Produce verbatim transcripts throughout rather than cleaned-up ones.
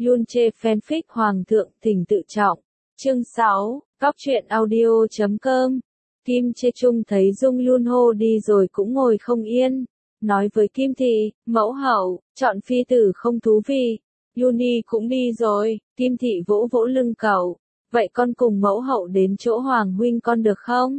Yun Che fanfic Hoàng thượng thỉnh tự trọng. Chương sáu, Góc truyện audio chấm com. Kim Che Chung thấy Dung Yun Ho đi rồi cũng ngồi không yên. Nói với Kim Thị, mẫu hậu, chọn phi tử không thú vị. Yuni cũng đi rồi. Kim Thị vỗ vỗ lưng cậu. Vậy con cùng mẫu hậu đến chỗ Hoàng huynh con được không?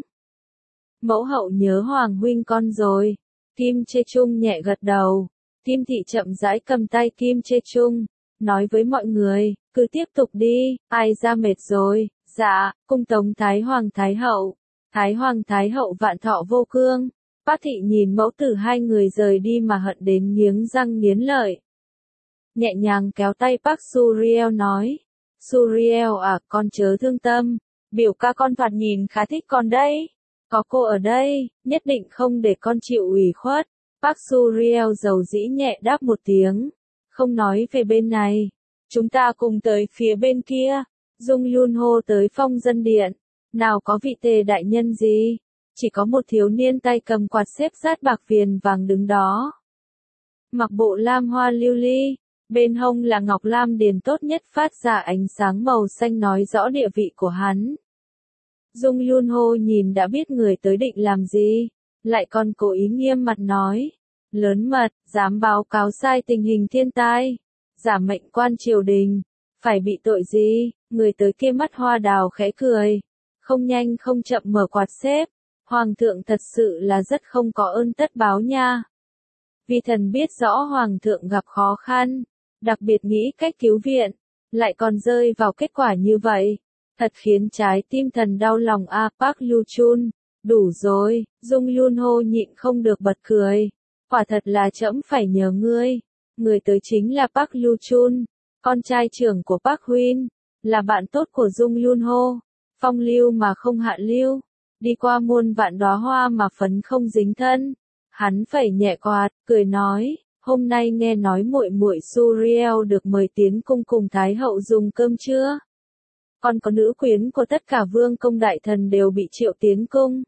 Mẫu hậu nhớ Hoàng huynh con rồi. Kim Che Chung nhẹ gật đầu. Kim Thị chậm rãi cầm tay Kim Che Chung, nói với mọi người, cứ tiếp tục đi, ai ra mệt rồi. Dạ, cung tống Thái Hoàng Thái Hậu. Thái Hoàng Thái Hậu vạn thọ vô cương. Bác Thị nhìn mẫu tử hai người rời đi mà hận đến nghiến răng nghiến lợi. Nhẹ nhàng kéo tay Park Suriel nói, Suriel à, con chớ thương tâm, biểu ca con phạt nhìn khá thích con đấy. Có cô ở đây, nhất định không để con chịu ủy khuất. Park Suriel dầu dĩ nhẹ đáp một tiếng, không nói về bên này. Chúng ta cùng tới phía bên kia. Dung Yun Ho tới Phong Dân Điện. Nào có vị tề đại nhân gì, chỉ có một thiếu niên tay cầm quạt xếp rát bạc viền vàng đứng đó. Mặc bộ lam hoa lưu ly, bên hông là ngọc lam điền tốt nhất phát ra ánh sáng màu xanh nói rõ địa vị của hắn. Dung Yun Ho nhìn đã biết người tới định làm gì, lại còn cố ý nghiêm mặt nói, lớn mật, dám báo cáo sai tình hình thiên tai, giả mệnh quan triều đình, phải bị tội gì? Người tới kia mắt hoa đào khẽ cười, không nhanh không chậm mở quạt xếp, Hoàng thượng thật sự là rất không có ơn tất báo nha. Vì thần biết rõ Hoàng thượng gặp khó khăn, đặc biệt nghĩ cách cứu viện, lại còn rơi vào kết quả như vậy, thật khiến trái tim thần đau lòng a. Park Yu Chun, đủ rồi. Dung Yun Ho nhịn không được bật cười, quả thật là trẫm phải nhờ ngươi. Người tới chính là Park Yu Chun, con trai trưởng của Park Huynh, là bạn tốt của Dung Yun Ho, phong lưu mà không hạ lưu, đi qua muôn vạn đóa hoa mà phấn không dính thân. Hắn phẩy nhẹ quạt, cười nói, hôm nay nghe nói muội muội Suriel được mời tiến cung cùng Thái hậu dùng cơm chưa? Còn có nữ quyến của tất cả vương công đại thần đều bị triệu tiến cung.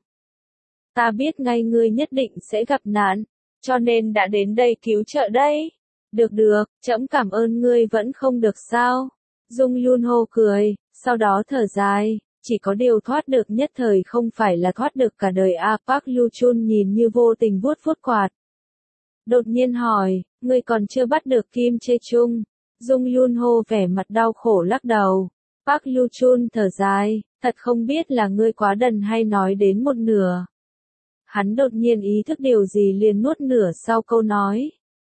Ta biết ngay ngươi nhất định sẽ gặp nạn, cho nên đã đến đây cứu trợ đây. Được được, trẫm cảm ơn ngươi vẫn không được sao? Dung Yun Ho cười, sau đó thở dài, chỉ có điều thoát được nhất thời không phải là thoát được cả đời a. Park Yu Chun nhìn như vô tình vuốt vuốt quạt. Đột nhiên hỏi, ngươi còn chưa bắt được Kim Che Chung? Dung Yun Ho vẻ mặt đau khổ lắc đầu. Park Yu Chun thở dài, thật không biết là ngươi quá đần hay nói đến một nửa. Hắn đột nhiên ý thức điều gì liền nuốt nửa sau câu nói.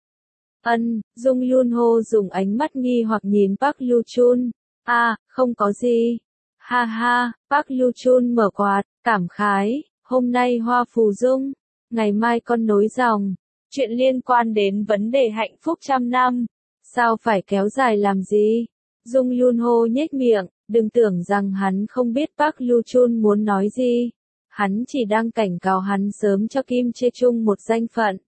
Ân, Dung Yun Ho dùng ánh mắt nghi hoặc nhìn Park Yu Chun. A, à, không có gì. Ha ha, Park Yu Chun mở quạt, cảm khái, hôm nay hoa phù dung, ngày mai con nối dòng. Chuyện liên quan đến vấn đề hạnh phúc trăm năm, sao phải kéo dài làm gì? Dung Yun Ho nhếch miệng, đừng tưởng rằng hắn không biết Park Yu Chun muốn nói gì. Hắn chỉ đang cảnh cáo hắn sớm cho Kim Che Chung một danh phận.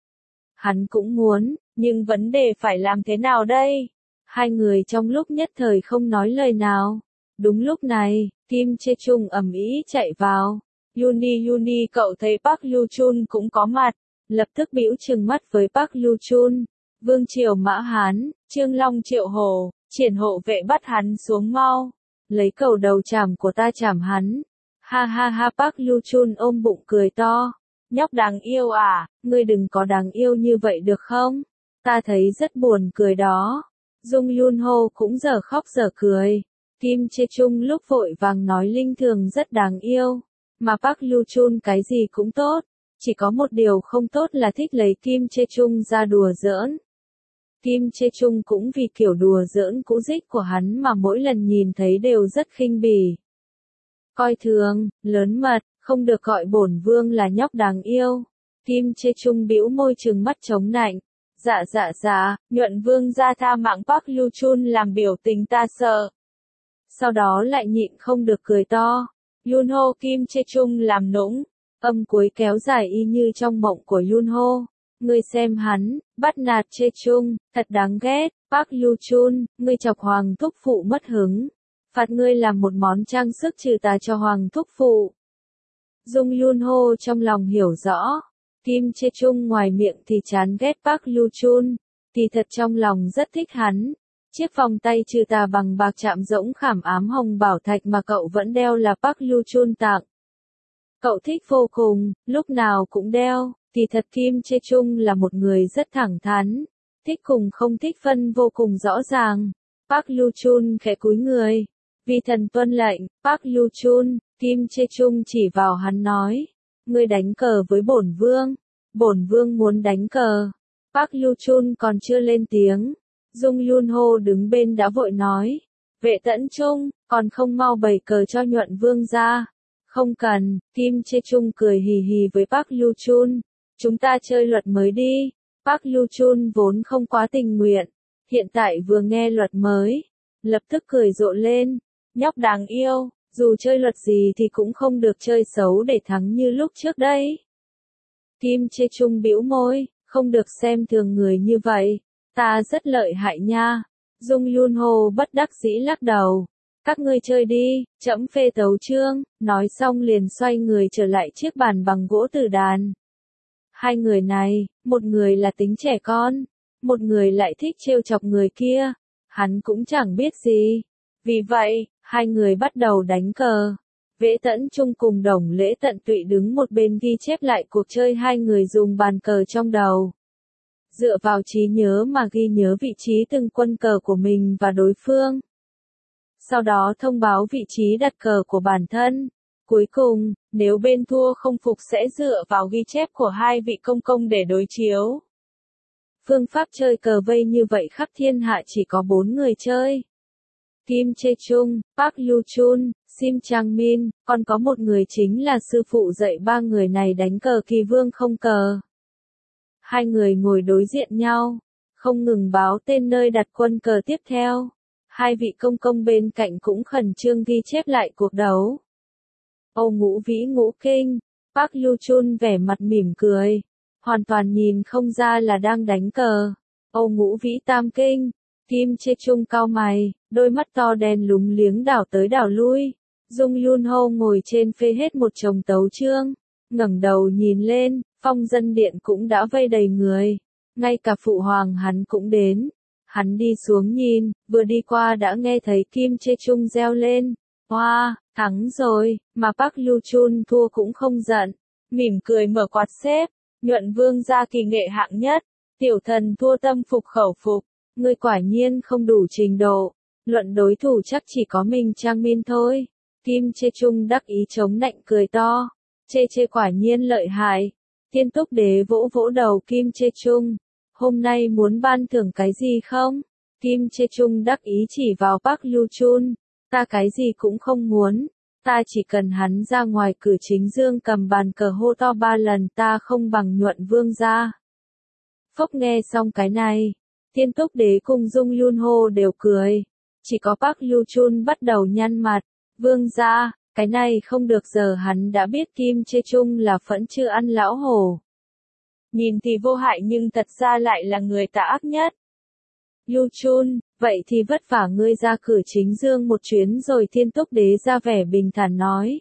Hắn cũng muốn, nhưng vấn đề phải làm thế nào đây? Hai người trong lúc nhất thời không nói lời nào. Đúng lúc này, Kim Che Chung ầm ĩ chạy vào. Yuni Yuni cậu thấy Park Yu Chun cũng có mặt, lập tức bĩu trừng mắt với Park Yu Chun. Vương triều Mã Hán, Trương Long Triệu Hổ, triển hộ vệ bắt hắn xuống mau. Lấy cầu đầu chảm của ta chảm hắn. Ha ha ha, Park Yu Chun ôm bụng cười to. Nhóc đáng yêu à, ngươi đừng có đáng yêu như vậy được không? Ta thấy rất buồn cười đó. Dung Yun Ho cũng giờ khóc giờ cười. Kim Che Chung lúc vội vàng nói Linh Thường rất đáng yêu. Mà Park Yu Chun cái gì cũng tốt. Chỉ có một điều không tốt là thích lấy Kim Che Chung ra đùa giỡn. Kim Che Chung cũng vì kiểu đùa giỡn cũ dích của hắn mà mỗi lần nhìn thấy đều rất khinh bỉ. Coi thường, lớn mật, không được gọi bổn vương là nhóc đáng yêu. Kim Che Chung bĩu môi trừng mắt chống nạnh. Dạ dạ dạ, nhuận vương gia tha mạng Park Yu Chun làm biểu tình ta sợ. Sau đó lại nhịn không được cười to. Yun Ho Kim Che Chung làm nũng, âm cuối kéo dài y như trong mộng của Yun Ho. Ngươi xem hắn, bắt nạt Che Chung, thật đáng ghét. Park Yu Chun, ngươi chọc hoàng thúc phụ mất hứng. Phạt ngươi làm một món trang sức trừ tà cho hoàng thúc phụ. Dung Yun Ho trong lòng hiểu rõ. Kim Che Chung ngoài miệng thì chán ghét Park Yu Chun, thì thật trong lòng rất thích hắn. Chiếc vòng tay trừ tà bằng bạc chạm rỗng khảm ám hồng bảo thạch mà cậu vẫn đeo là Park Lu Chun tặng. Cậu thích vô cùng, lúc nào cũng đeo. Kỳ thật Kim Chae Chung là một người rất thẳng thắn, thích cùng không thích phân vô cùng rõ ràng. Park Lu Chun khẽ cúi người. Vì thần tuân lệnh, Park Lu Chun, Kim Chae Chung chỉ vào hắn nói. Ngươi đánh cờ với bổn vương. Bổn vương muốn đánh cờ. Park Lu Chun còn chưa lên tiếng. Dung Yun Ho đứng bên đã vội nói. Vệ Tẫn Chung, còn không mau bày cờ cho nhuận vương ra. Không cần, Kim Chae Chung cười hì hì với Park Lu Chun. Chúng ta chơi luật mới đi. Park Lu Chun vốn không quá tình nguyện. Hiện tại vừa nghe luật mới. Lập tức cười rộ lên. Nhóc đáng yêu, dù chơi luật gì thì cũng không được chơi xấu để thắng như lúc trước đây. Kim Chae Chung bĩu môi, không được xem thường người như vậy. Ta rất lợi hại nha. Dung Yun Ho bất đắc dĩ lắc đầu. Các ngươi chơi đi, trẫm phê tấu chương, nói xong liền xoay người trở lại chiếc bàn bằng gỗ tử đàn. Hai người này, một người là tính trẻ con, một người lại thích trêu chọc người kia, hắn cũng chẳng biết gì. Vì vậy, hai người bắt đầu đánh cờ. Vệ Tẫn Chung cùng Đồng Lễ tận tụy đứng một bên ghi chép lại cuộc chơi hai người dùng bàn cờ trong đầu. Dựa vào trí nhớ mà ghi nhớ vị trí từng quân cờ của mình và đối phương. Sau đó thông báo vị trí đặt cờ của bản thân. Cuối cùng, nếu bên thua không phục sẽ dựa vào ghi chép của hai vị công công để đối chiếu. Phương pháp chơi cờ vây như vậy khắp thiên hạ chỉ có bốn người chơi. Kim Chae Chung, Park Lu Chun, Sim Chang Min, còn có một người chính là sư phụ dạy ba người này đánh cờ kỳ vương không cờ. Hai người ngồi đối diện nhau, không ngừng báo tên nơi đặt quân cờ tiếp theo. Hai vị công công bên cạnh cũng khẩn trương ghi chép lại cuộc đấu. Âu Ngũ Vĩ Ngũ Kinh, Park Lu Chun vẻ mặt mỉm cười, hoàn toàn nhìn không ra là đang đánh cờ. Âu Ngũ Vĩ Tam Kinh, Kim Chae Chung cau mày, đôi mắt to đen lúng liếng đảo tới đảo lui. Dung Yun Ho ngồi trên phê hết một chồng tấu chương, ngẩng đầu nhìn lên, Phong Dân Điện cũng đã vây đầy người, ngay cả phụ hoàng hắn cũng đến. Hắn đi xuống nhìn, vừa đi qua đã nghe thấy Kim Chae Chung reo lên. Hoa, wow, thắng rồi, mà Park Lu Chun thua cũng không giận. Mỉm cười mở quạt xếp, nhuận vương gia kỳ nghệ hạng nhất. Tiểu thần thua tâm phục khẩu phục, ngươi quả nhiên không đủ trình độ. Luận đối thủ chắc chỉ có mình Trang Min thôi. Kim Chae Chung đắc ý chống nạnh cười to. Chê chê quả nhiên lợi hại. Tiên Túc Đế vỗ vỗ đầu Kim Chae Chung. Hôm nay muốn ban thưởng cái gì không? Kim Chae Chung đắc ý chỉ vào Park Lu Chun. Ta cái gì cũng không muốn. Ta chỉ cần hắn ra ngoài cử chính dương cầm bàn cờ hô to ba lần ta không bằng nhuận vương gia. Phốc nghe xong cái này. Tiên Túc Đế cùng Dung Yun Ho đều cười. Chỉ có Park Lu Chun bắt đầu nhăn mặt. Vương gia, cái này không được giờ hắn đã biết Kim Chae Chung là phẫn chưa ăn lão hổ. Nhìn thì vô hại nhưng thật ra lại là người tà ác nhất. Lu Chun, vậy thì vất vả ngươi ra cử chính dương một chuyến rồi. Thiên Túc Đế ra vẻ bình thản nói.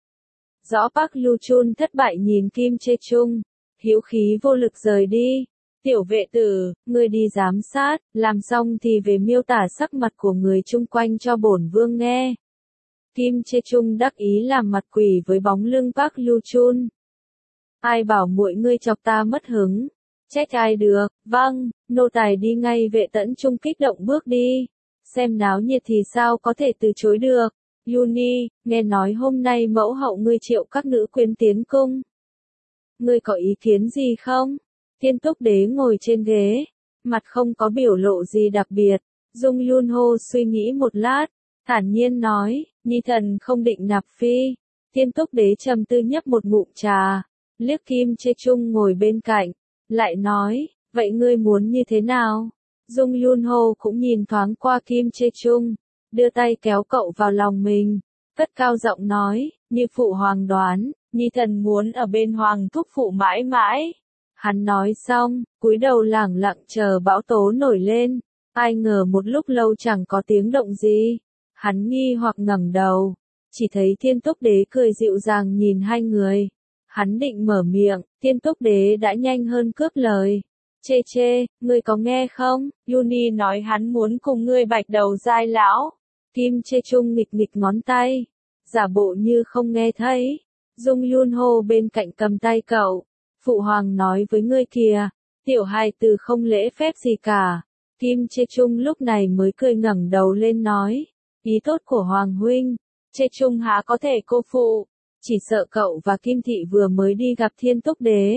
Rõ Park Lu Chun thất bại nhìn Kim Chae Chung, hữu khí vô lực rời đi. Tiểu vệ tử, ngươi đi giám sát, làm xong thì về miêu tả sắc mặt của người chung quanh cho bổn vương nghe. Kim Chae Chung đắc ý làm mặt quỷ với bóng lưng Park Lu Chun. Ai bảo muội ngươi chọc ta mất hứng? Trách ai được? Vâng, nô tài đi ngay. Vệ Tẫn Chung kích động bước đi. Xem náo nhiệt thì sao có thể từ chối được. Yuni, nghe nói hôm nay mẫu hậu ngươi triệu các nữ quyến tiến cung. Ngươi có ý kiến gì không? Tiên Túc Đế ngồi trên ghế, mặt không có biểu lộ gì đặc biệt. Dung Yun Ho suy nghĩ một lát, thản nhiên nói, nhi thần không định nạp phi. Tiên Túc Đế trầm tư nhấp một ngụm trà, liếc Kim Chae Chung ngồi bên cạnh, lại nói, vậy ngươi muốn như thế nào? Dung Yun Ho cũng nhìn thoáng qua Kim Chae Chung, đưa tay kéo cậu vào lòng mình, cất cao giọng nói, như phụ hoàng đoán, nhi thần muốn ở bên hoàng thúc phụ mãi mãi. Hắn nói xong, cúi đầu lẳng lặng chờ bão tố nổi lên, ai ngờ một lúc lâu chẳng có tiếng động gì. Hắn nghi hoặc ngẩng đầu, chỉ thấy Thiên Túc Đế cười dịu dàng nhìn hai người. Hắn định mở miệng, Thiên Túc Đế đã nhanh hơn cướp lời. Chê chê, ngươi có nghe không? Yuni nói hắn muốn cùng ngươi bạch đầu giai lão. Kim Chê Chung nghịch nghịch ngón tay, giả bộ như không nghe thấy. Dung Yun Ho bên cạnh cầm tay cậu. Phụ hoàng nói với ngươi kìa, tiểu hài từ không lễ phép gì cả. Kim Chê Chung lúc này mới cười ngẩng đầu lên nói, ý tốt của hoàng huynh, Chê Chung há có thể cô phụ, chỉ sợ cậu và Kim Thị vừa mới đi gặp Thiên Túc Đế.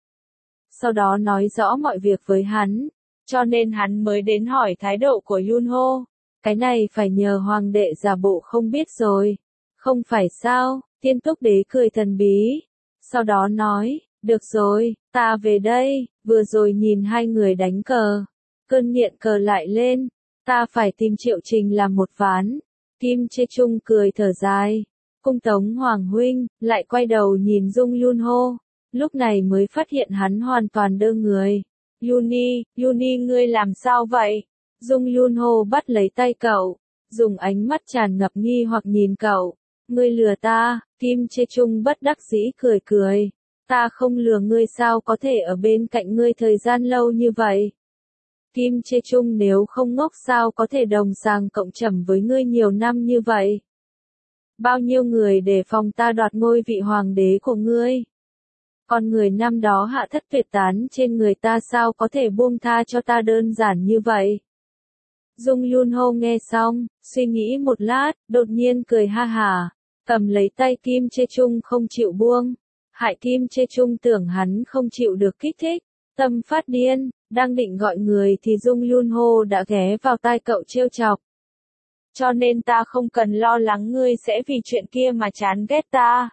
Sau đó nói rõ mọi việc với hắn, cho nên hắn mới đến hỏi thái độ của Yun Ho. Cái này phải nhờ hoàng đệ giả bộ không biết rồi. Không phải sao, Thiên Túc Đế cười thần bí. Sau đó nói, được rồi, ta về đây, vừa rồi nhìn hai người đánh cờ. Cơn nghiện cờ lại lên, ta phải tìm Triệu Trình làm một ván. Kim Chê Chung cười thở dài, cung tống hoàng huynh, lại quay đầu nhìn Dung Yun Ho. Lúc này mới phát hiện hắn hoàn toàn đơ người. Yuni, Yuni ngươi làm sao vậy? Dung Yun Ho bắt lấy tay cậu, dùng ánh mắt tràn ngập nghi hoặc nhìn cậu. Ngươi lừa ta, Kim Chê Chung bất đắc dĩ cười cười. Ta không lừa ngươi sao có thể ở bên cạnh ngươi thời gian lâu như vậy? Kim Chê Chung nếu không ngốc sao có thể đồng sàng cộng trầm với ngươi nhiều năm như vậy? Bao nhiêu người để phòng ta đoạt ngôi vị hoàng đế của ngươi? Còn người năm đó hạ thất tuyệt tán trên người ta sao có thể buông tha cho ta đơn giản như vậy? Dung Yun Ho nghe xong, suy nghĩ một lát, đột nhiên cười ha hả, cầm lấy tay Kim Chê Chung không chịu buông. Hại Kim Chê Chung tưởng hắn không chịu được kích thích, tâm phát điên, đang định gọi người thì Dung Yun Ho đã ghé vào tai cậu trêu chọc. Cho nên ta không cần lo lắng ngươi sẽ vì chuyện kia mà chán ghét ta.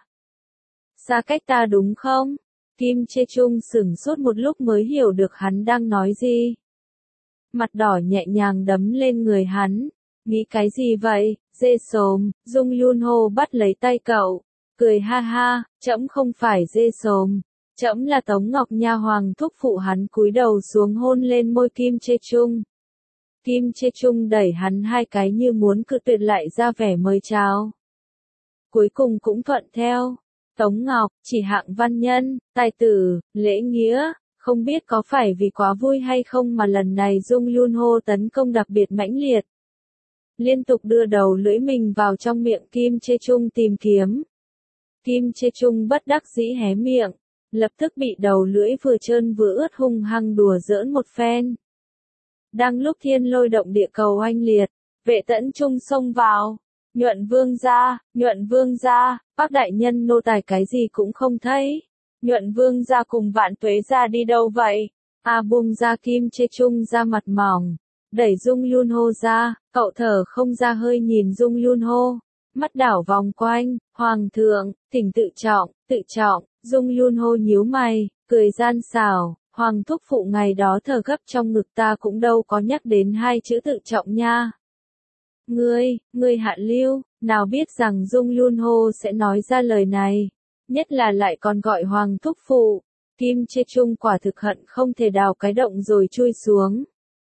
Xa cách ta đúng không? Kim Chê Chung sửng sốt một lúc mới hiểu được hắn đang nói gì. Mặt đỏ nhẹ nhàng đấm lên người hắn. Nghĩ cái gì vậy, dê xồm? Dung Yun Ho bắt lấy tay cậu, cười ha ha, trẫm không phải dê xồm. Trẫm là Tống Ngọc Nha hoàng thúc phụ. Hắn cúi đầu xuống hôn lên môi Kim Chê Chung. Kim Chê Chung đẩy hắn hai cái như muốn cự tuyệt lại ra vẻ mời chào. Cuối cùng cũng thuận theo. Tống Ngọc, chỉ hạng văn nhân, tài tử, lễ nghĩa, không biết có phải vì quá vui hay không mà lần này Dung Yun Ho tấn công đặc biệt mãnh liệt. Liên tục đưa đầu lưỡi mình vào trong miệng Kim Chê Chung tìm kiếm. Kim Chê Chung bất đắc dĩ hé miệng, lập tức bị đầu lưỡi vừa trơn vừa ướt hung hăng đùa giỡn một phen. Đang lúc thiên lôi động địa cầu oanh liệt, Vệ Tẫn Trung xông vào. Nhuận vương gia, nhuận vương gia, bác đại nhân nô tài cái gì cũng không thấy. Nhuận vương gia cùng Vạn Tuế gia đi đâu vậy? A bung ra Kim Chê Chung ra mặt mỏng, đẩy Dung Yun Ho ra, cậu thở không ra hơi nhìn Dung Yun Ho, mắt đảo vòng quanh, hoàng thượng, thỉnh tự trọng, tự trọng. Dung Yun Ho nhíu mày, cười gian xảo, hoàng thúc phụ ngày đó thở gấp trong ngực ta cũng đâu có nhắc đến hai chữ tự trọng nha. Ngươi, ngươi hạ lưu, nào biết rằng Dung Yun Ho sẽ nói ra lời này, nhất là lại còn gọi hoàng thúc phụ. Kim Chê Chung quả thực hận không thể đào cái động rồi chui xuống.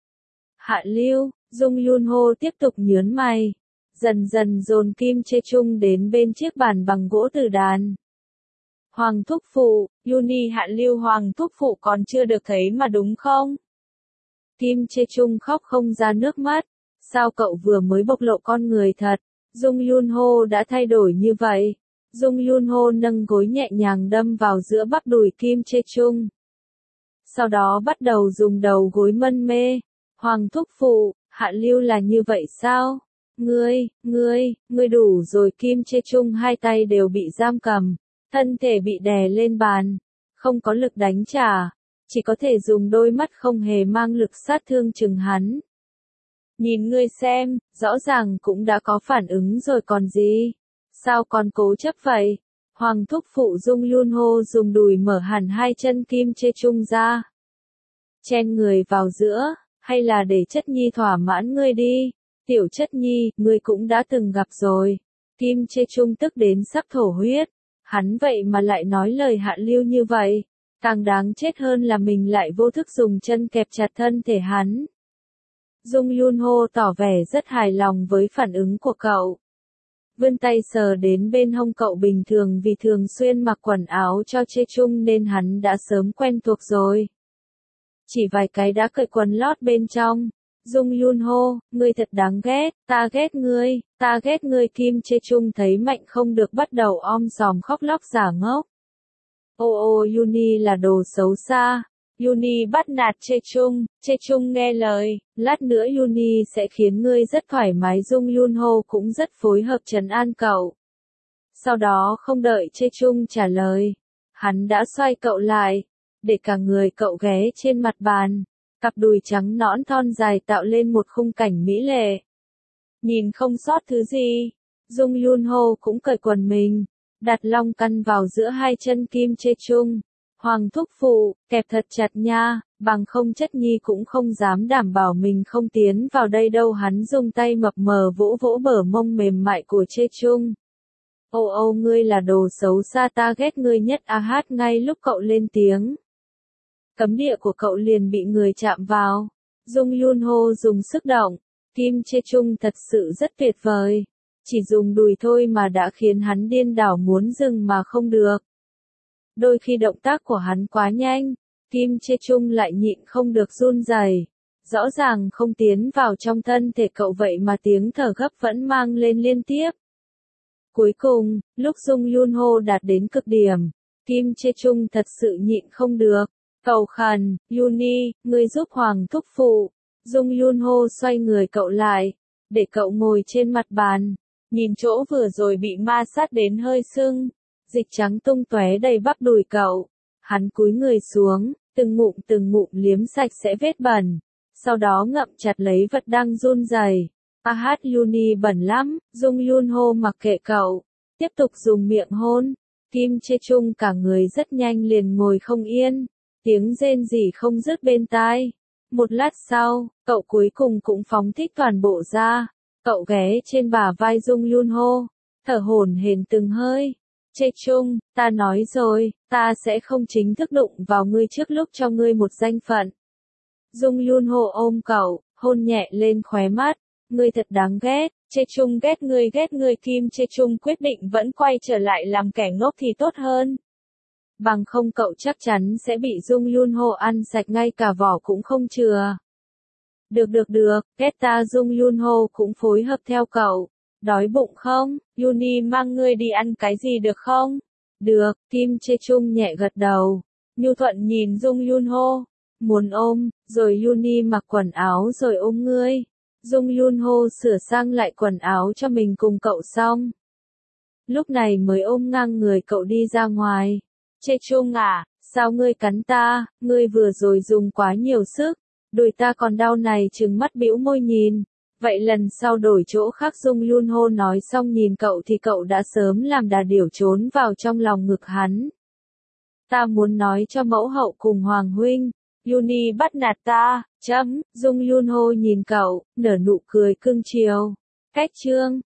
Hạ lưu, Dung Yun Ho tiếp tục nhớn mày, dần dần dồn Kim Chê Chung đến bên chiếc bàn bằng gỗ từ đàn. Hoàng thúc phụ, Yuni hạ lưu hoàng thúc phụ còn chưa được thấy mà đúng không? Kim Chê Chung khóc không ra nước mắt. Sao cậu vừa mới bộc lộ con người thật? Dung Yun Ho đã thay đổi như vậy. Dung Yun Ho nâng gối nhẹ nhàng đâm vào giữa bắp đùi Kim Chê Chung. Sau đó bắt đầu dùng đầu gối mân mê. Hoàng thúc phụ, hạ lưu là như vậy sao? Ngươi, ngươi, ngươi đủ rồi. Kim Chê Chung hai tay đều bị giam cầm, thân thể bị đè lên bàn, không có lực đánh trả, chỉ có thể dùng đôi mắt không hề mang lực sát thương chừng hắn. Nhìn ngươi xem, rõ ràng cũng đã có phản ứng rồi còn gì. Sao còn cố chấp vậy? Hoàng thúc phụ Dung Yun Ho dùng đùi mở hẳn hai chân Kim Chê Chung ra. Chen người vào giữa, hay là để chất nhi thỏa mãn ngươi đi. Tiểu chất nhi, ngươi cũng đã từng gặp rồi. Kim Chê Chung tức đến sắp thổ huyết. Hắn vậy mà lại nói lời hạ lưu như vậy. Càng đáng chết hơn là mình lại vô thức dùng chân kẹp chặt thân thể hắn. Dung Yun Ho tỏ vẻ rất hài lòng với phản ứng của cậu. Vươn tay sờ đến bên hông cậu. Bình thường vì thường xuyên mặc quần áo cho Chê Chung nên hắn đã sớm quen thuộc rồi. chỉ vài cái đã cởi quần lót bên trong. Dung Yun Ho, ngươi thật đáng ghét, ta ghét ngươi, ta ghét ngươi. Kim Chê Chung thấy mạnh không được bắt đầu om sòm khóc lóc giả ngốc. Ô ô Yuni là đồ xấu xa. Yuni bắt nạt Chê Chung, Chê Chung nghe lời, lát nữa Yuni sẽ khiến ngươi rất thoải mái. Dung Yun Ho cũng rất phối hợp trấn an cậu. Sau đó không đợi Chê Chung trả lời, hắn đã xoay cậu lại, để cả người cậu ghé trên mặt bàn. Cặp đùi trắng nõn thon dài tạo lên một khung cảnh mỹ lệ. Nhìn không sót thứ gì, Dung Yun Ho cũng cởi quần mình, đặt long căn vào giữa hai chân Kim Chê Chung. Hoàng thúc phụ, kẹp thật chặt nha, bằng không Chất Nhi cũng không dám đảm bảo mình không tiến vào đây đâu. Hắn dùng tay mập mờ vỗ vỗ bờ mông mềm mại của Chê Chung. Ô ô ngươi là đồ xấu xa, ta ghét ngươi nhất. A hát ngay lúc cậu lên tiếng, cấm địa của cậu liền bị người chạm vào. Dung Yun Ho dùng sức động, Kim Chê Chung thật sự rất tuyệt vời. Chỉ dùng đùi thôi mà đã khiến hắn điên đảo muốn dừng mà không được. Đôi khi động tác của hắn quá nhanh, Kim Chê Chung lại nhịn không được run rẩy. Rõ ràng không tiến vào trong thân thể cậu vậy mà tiếng thở gấp vẫn mang lên liên tiếp. Cuối cùng, lúc Dung Yun Ho đạt đến cực điểm, Kim Chê Chung thật sự nhịn không được. Cầu khẩn, Yuni, ngươi giúp Hoàng thúc phụ. Dung Yun Ho xoay người cậu lại, để cậu ngồi trên mặt bàn, nhìn chỗ vừa rồi bị ma sát đến hơi sưng, dịch trắng tung tóe đầy bắp đùi cậu. Hắn cúi người xuống, từng ngụm từng ngụm liếm sạch sẽ vết bẩn, sau đó ngậm chặt lấy vật đang run rẩy. A hát Yuni bẩn lắm. Dung Yun Ho mặc kệ cậu, tiếp tục dùng miệng hôn. Kim Chê Chung cả người rất nhanh liền ngồi không yên, tiếng rên rỉ không dứt bên tai. Một lát sau, cậu cuối cùng cũng phóng thích toàn bộ ra. Cậu ghé trên bả vai Dung Yun Ho, thở hổn hển từng hơi. Chê Chung, ta nói rồi, ta sẽ không chính thức đụng vào ngươi trước lúc cho ngươi một danh phận. Dung Yun Ho ôm cậu, hôn nhẹ lên khóe mắt. Ngươi thật đáng ghét. Chê Chung ghét ngươi ghét ngươi. Kim Chê Chung quyết định vẫn quay trở lại làm kẻ ngốc thì tốt hơn. Bằng không cậu chắc chắn sẽ bị Dung Yun Ho ăn sạch ngay cả vỏ cũng không chừa. Được được được, ghét ta. Dung Yun Ho cũng phối hợp theo cậu. Đói bụng không? Yuni mang ngươi đi ăn cái gì được không? Được, Kim Chê Chung nhẹ gật đầu. Nhu thuận nhìn Dung Yun Ho. Muốn ôm, rồi Yuni mặc quần áo rồi ôm ngươi. Dung Yun Ho sửa sang lại quần áo cho mình cùng cậu xong. Lúc này mới ôm ngang người cậu đi ra ngoài. Chê Chung à, sao ngươi cắn ta, ngươi vừa rồi dùng quá nhiều sức, đùi ta còn đau này. Trừng mắt bĩu môi nhìn. Vậy lần sau đổi chỗ khác. Dung Yun Ho nói xong nhìn cậu thì cậu đã sớm làm đà điểu trốn vào trong lòng ngực hắn. Ta muốn nói cho mẫu hậu cùng Hoàng huynh, Yuni bắt nạt ta, chấm. Dung Yun Ho nhìn cậu, nở nụ cười cưng chiều. Cách chương